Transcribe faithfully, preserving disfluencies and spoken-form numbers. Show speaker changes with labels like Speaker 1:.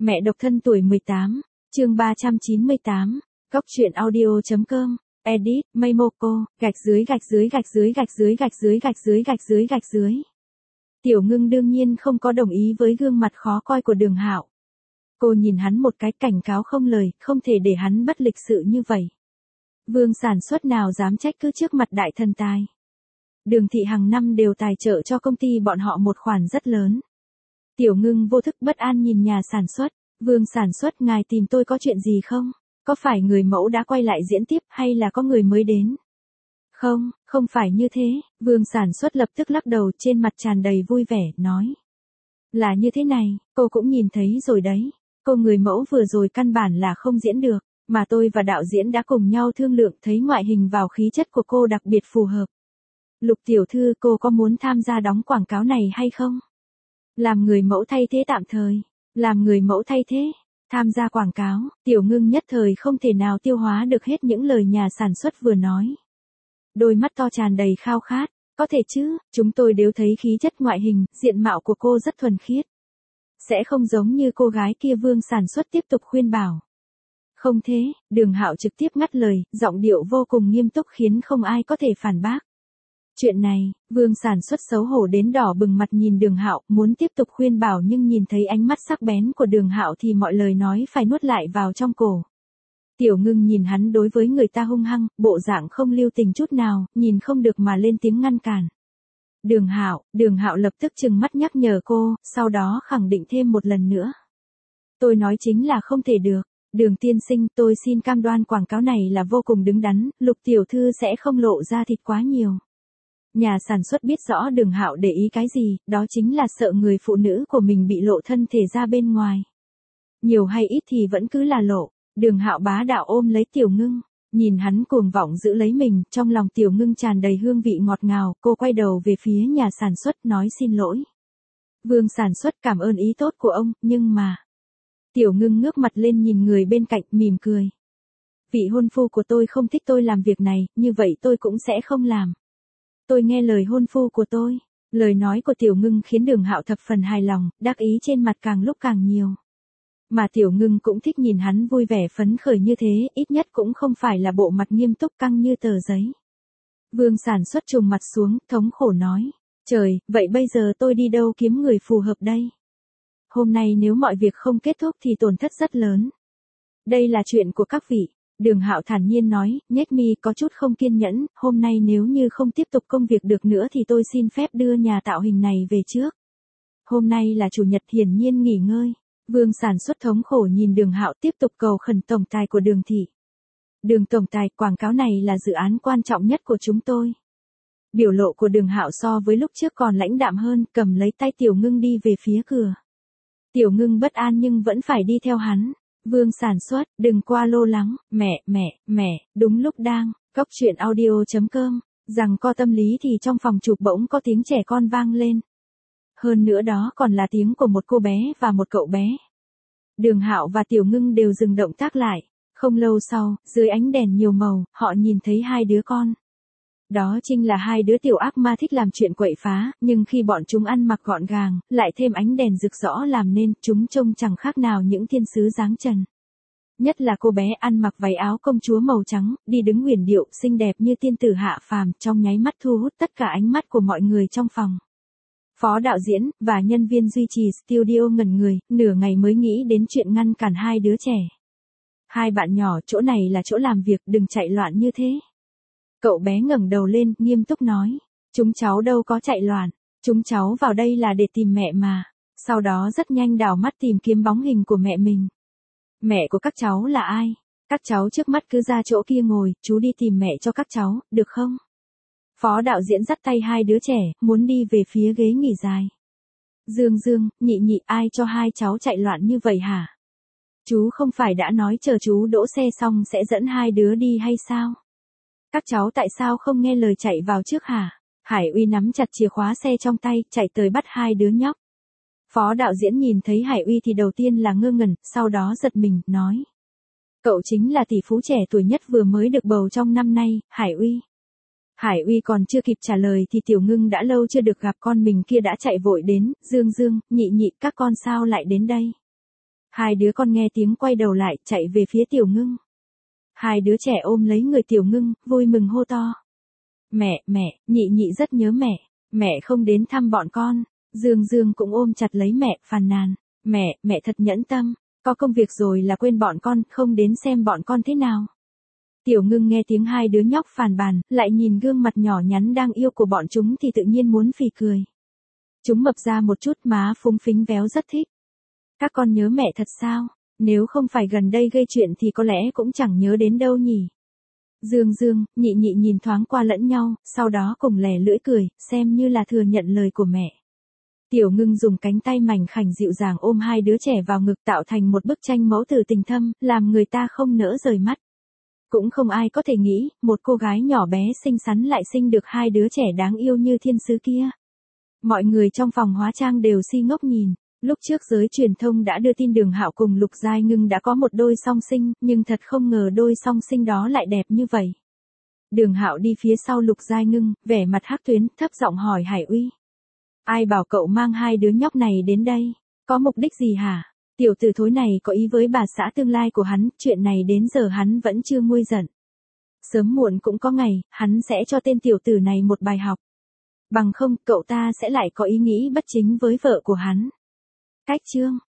Speaker 1: Mẹ độc thân tuổi mười tám, chương ba trăm chín mươi tám, góc truyện audio.com, edit, Maymoko, gạch dưới gạch dưới gạch dưới gạch dưới gạch dưới gạch dưới gạch dưới gạch dưới. Tiểu Ngưng đương nhiên không có đồng ý với gương mặt khó coi của Đường Hạo. Cô nhìn hắn một cái cảnh cáo không lời, không thể để hắn bất lịch sự như vậy. Vương sản xuất nào dám trách cứ trước mặt đại thần tài. Đường thị hàng năm đều tài trợ cho công ty bọn họ một khoản rất lớn. Tiểu Ngưng vô thức bất an nhìn nhà sản xuất. Vương sản xuất, ngài tìm tôi có chuyện gì không? Có phải người mẫu đã quay lại diễn tiếp hay là có người mới đến? Không, không phải như thế. Vương sản xuất lập tức lắc đầu, trên mặt tràn đầy vui vẻ, nói. Là như thế này, cô cũng nhìn thấy rồi đấy. Cô người mẫu vừa rồi căn bản là không diễn được, mà tôi và đạo diễn đã cùng nhau thương lượng, thấy ngoại hình vào khí chất của cô đặc biệt phù hợp. Lục tiểu thư, cô có muốn tham gia đóng quảng cáo này hay không? Làm người mẫu thay thế tạm thời. Làm người mẫu thay thế, tham gia quảng cáo. Tiểu Ngưng nhất thời không thể nào tiêu hóa được hết những lời nhà sản xuất vừa nói. Đôi mắt to tràn đầy khao khát. Có thể chứ, chúng tôi đều thấy khí chất ngoại hình, diện mạo của cô rất thuần khiết. Sẽ không giống như cô gái kia. Vương sản xuất tiếp tục khuyên bảo. Không thế, Đường Hạo trực tiếp ngắt lời, giọng điệu vô cùng nghiêm túc khiến không ai có thể phản bác. Chuyện này, Vương sản xuất xấu hổ đến đỏ bừng mặt nhìn Đường Hạo, muốn tiếp tục khuyên bảo nhưng nhìn thấy ánh mắt sắc bén của Đường Hạo thì mọi lời nói phải nuốt lại vào trong cổ. Tiểu Ngưng nhìn hắn đối với người ta hung hăng, bộ dạng không lưu tình chút nào, nhìn không được mà lên tiếng ngăn cản. Đường Hạo, Đường Hạo lập tức trừng mắt nhắc nhở cô, sau đó khẳng định thêm một lần nữa. Tôi nói chính là không thể được. Đường tiên sinh, tôi xin cam đoan quảng cáo này là vô cùng đứng đắn, Lục tiểu thư sẽ không lộ ra thịt quá nhiều. Nhà sản xuất biết rõ Đường Hạo để ý cái gì, đó chính là sợ người phụ nữ của mình bị lộ thân thể ra bên ngoài. Nhiều hay ít thì vẫn cứ là lộ. Đường Hạo bá đạo ôm lấy Tiểu Ngưng, nhìn hắn cuồng vọng giữ lấy mình, trong lòng Tiểu Ngưng tràn đầy hương vị ngọt ngào, cô quay đầu về phía nhà sản xuất nói xin lỗi. Vương sản xuất, cảm ơn ý tốt của ông, nhưng mà... Tiểu Ngưng ngước mặt lên nhìn người bên cạnh, mỉm cười. Vị hôn phu của tôi không thích tôi làm việc này, như vậy tôi cũng sẽ không làm. Tôi nghe lời hôn phu của tôi. Lời nói của Tiểu Ngưng khiến Đường Hạo thập phần hài lòng, đắc ý trên mặt càng lúc càng nhiều. Mà Tiểu Ngưng cũng thích nhìn hắn vui vẻ phấn khởi như thế, ít nhất cũng không phải là bộ mặt nghiêm túc căng như tờ giấy. Vương sản xuất trùng mặt xuống, thống khổ nói. Trời, vậy bây giờ tôi đi đâu kiếm người phù hợp đây? Hôm nay nếu mọi việc không kết thúc thì tổn thất rất lớn. Đây là chuyện của các vị. Đường Hạo thản nhiên nói, nhếch mi có chút không kiên nhẫn, hôm nay nếu như không tiếp tục công việc được nữa thì tôi xin phép đưa nhà tạo hình này về trước. Hôm nay là chủ nhật, hiển nhiên nghỉ ngơi. Vương sản xuất thống khổ nhìn Đường Hạo tiếp tục cầu khẩn tổng tài của Đường thị. Đường tổng tài, quảng cáo này là dự án quan trọng nhất của chúng tôi. Biểu lộ của Đường Hạo so với lúc trước còn lãnh đạm hơn, cầm lấy tay Tiểu Ngưng đi về phía cửa. Tiểu Ngưng bất an nhưng vẫn phải đi theo hắn. Vương sản xuất, đừng qua lo lắng, mẹ, mẹ, mẹ, đúng lúc đang, góc truyện audio.com, rằng co tâm lý thì trong phòng chụp bỗng có tiếng trẻ con vang lên. Hơn nữa đó còn là tiếng của một cô bé và một cậu bé. Đường Hạo và Tiểu Ngưng đều dừng động tác lại. Không lâu sau, dưới ánh đèn nhiều màu, họ nhìn thấy hai đứa con. Đó chính là hai đứa tiểu ác ma thích làm chuyện quậy phá, nhưng khi bọn chúng ăn mặc gọn gàng, lại thêm ánh đèn rực rỡ làm nên, chúng trông chẳng khác nào những thiên sứ dáng trần. Nhất là cô bé ăn mặc váy áo công chúa màu trắng, đi đứng huyền điệu, xinh đẹp như tiên tử hạ phàm, trong nháy mắt thu hút tất cả ánh mắt của mọi người trong phòng. Phó đạo diễn, và nhân viên duy trì studio ngẩn người, nửa ngày mới nghĩ đến chuyện ngăn cản hai đứa trẻ. Hai bạn nhỏ, chỗ này là chỗ làm việc, đừng chạy loạn như thế. Cậu bé ngẩng đầu lên, nghiêm túc nói. Chúng cháu đâu có chạy loạn. Chúng cháu vào đây là để tìm mẹ mà. Sau đó rất nhanh đảo mắt tìm kiếm bóng hình của mẹ mình. Mẹ của các cháu là ai? Các cháu trước mắt cứ ra chỗ kia ngồi, chú đi tìm mẹ cho các cháu, được không? Phó đạo diễn dắt tay hai đứa trẻ, muốn đi về phía ghế nghỉ dài. Dương Dương, nhị nhị, ai cho hai cháu chạy loạn như vậy hả? Chú không phải đã nói chờ chú đỗ xe xong sẽ dẫn hai đứa đi hay sao? Các cháu tại sao không nghe lời chạy vào trước hả? Hải Uy nắm chặt chìa khóa xe trong tay, chạy tới bắt hai đứa nhóc. Phó đạo diễn nhìn thấy Hải Uy thì đầu tiên là ngơ ngẩn, sau đó giật mình, nói. Cậu chính là tỷ phú trẻ tuổi nhất vừa mới được bầu trong năm nay, Hải Uy. Hải Uy còn chưa kịp trả lời thì Tiểu Ngưng đã lâu chưa được gặp con mình kia đã chạy vội đến, Dương Dương, nhị nhị, các con sao lại đến đây? Hai đứa con nghe tiếng quay đầu lại, chạy về phía Tiểu Ngưng. Hai đứa trẻ ôm lấy người Tiểu Ngưng, vui mừng hô to. Mẹ, mẹ, nhị nhị rất nhớ mẹ, mẹ không đến thăm bọn con. Dương Dương cũng ôm chặt lấy mẹ, phàn nàn. Mẹ, mẹ thật nhẫn tâm, có công việc rồi là quên bọn con, không đến xem bọn con thế nào. Tiểu Ngưng nghe tiếng hai đứa nhóc phàn bàn, lại nhìn gương mặt nhỏ nhắn đang yêu của bọn chúng thì tự nhiên muốn phì cười. Chúng mập ra một chút, má phúng phính véo rất thích. Các con nhớ mẹ thật sao? Nếu không phải gần đây gây chuyện thì có lẽ cũng chẳng nhớ đến đâu nhỉ. Dương Dương, nhị nhị nhìn thoáng qua lẫn nhau, sau đó cùng lè lưỡi cười, xem như là thừa nhận lời của mẹ. Tiểu Ngưng dùng cánh tay mảnh khảnh dịu dàng ôm hai đứa trẻ vào ngực, tạo thành một bức tranh mẫu tử tình thâm, làm người ta không nỡ rời mắt. Cũng không ai có thể nghĩ, một cô gái nhỏ bé xinh xắn lại sinh được hai đứa trẻ đáng yêu như thiên sứ kia. Mọi người trong phòng hóa trang đều si ngốc nhìn. Lúc trước giới truyền thông đã đưa tin Đường Hạo cùng Lục Giai Ngưng đã có một đôi song sinh, nhưng thật không ngờ đôi song sinh đó lại đẹp như vậy. Đường Hạo đi phía sau Lục Giai Ngưng, vẻ mặt hắc tuyến, thấp giọng hỏi Hải Uy. Ai bảo cậu mang hai đứa nhóc này đến đây? Có mục đích gì hả? Tiểu tử thối này có ý với bà xã tương lai của hắn, chuyện này đến giờ hắn vẫn chưa nguôi giận. Sớm muộn cũng có ngày, hắn sẽ cho tên tiểu tử này một bài học. Bằng không, cậu ta sẽ lại có ý nghĩ bất chính với vợ của hắn. Cách chương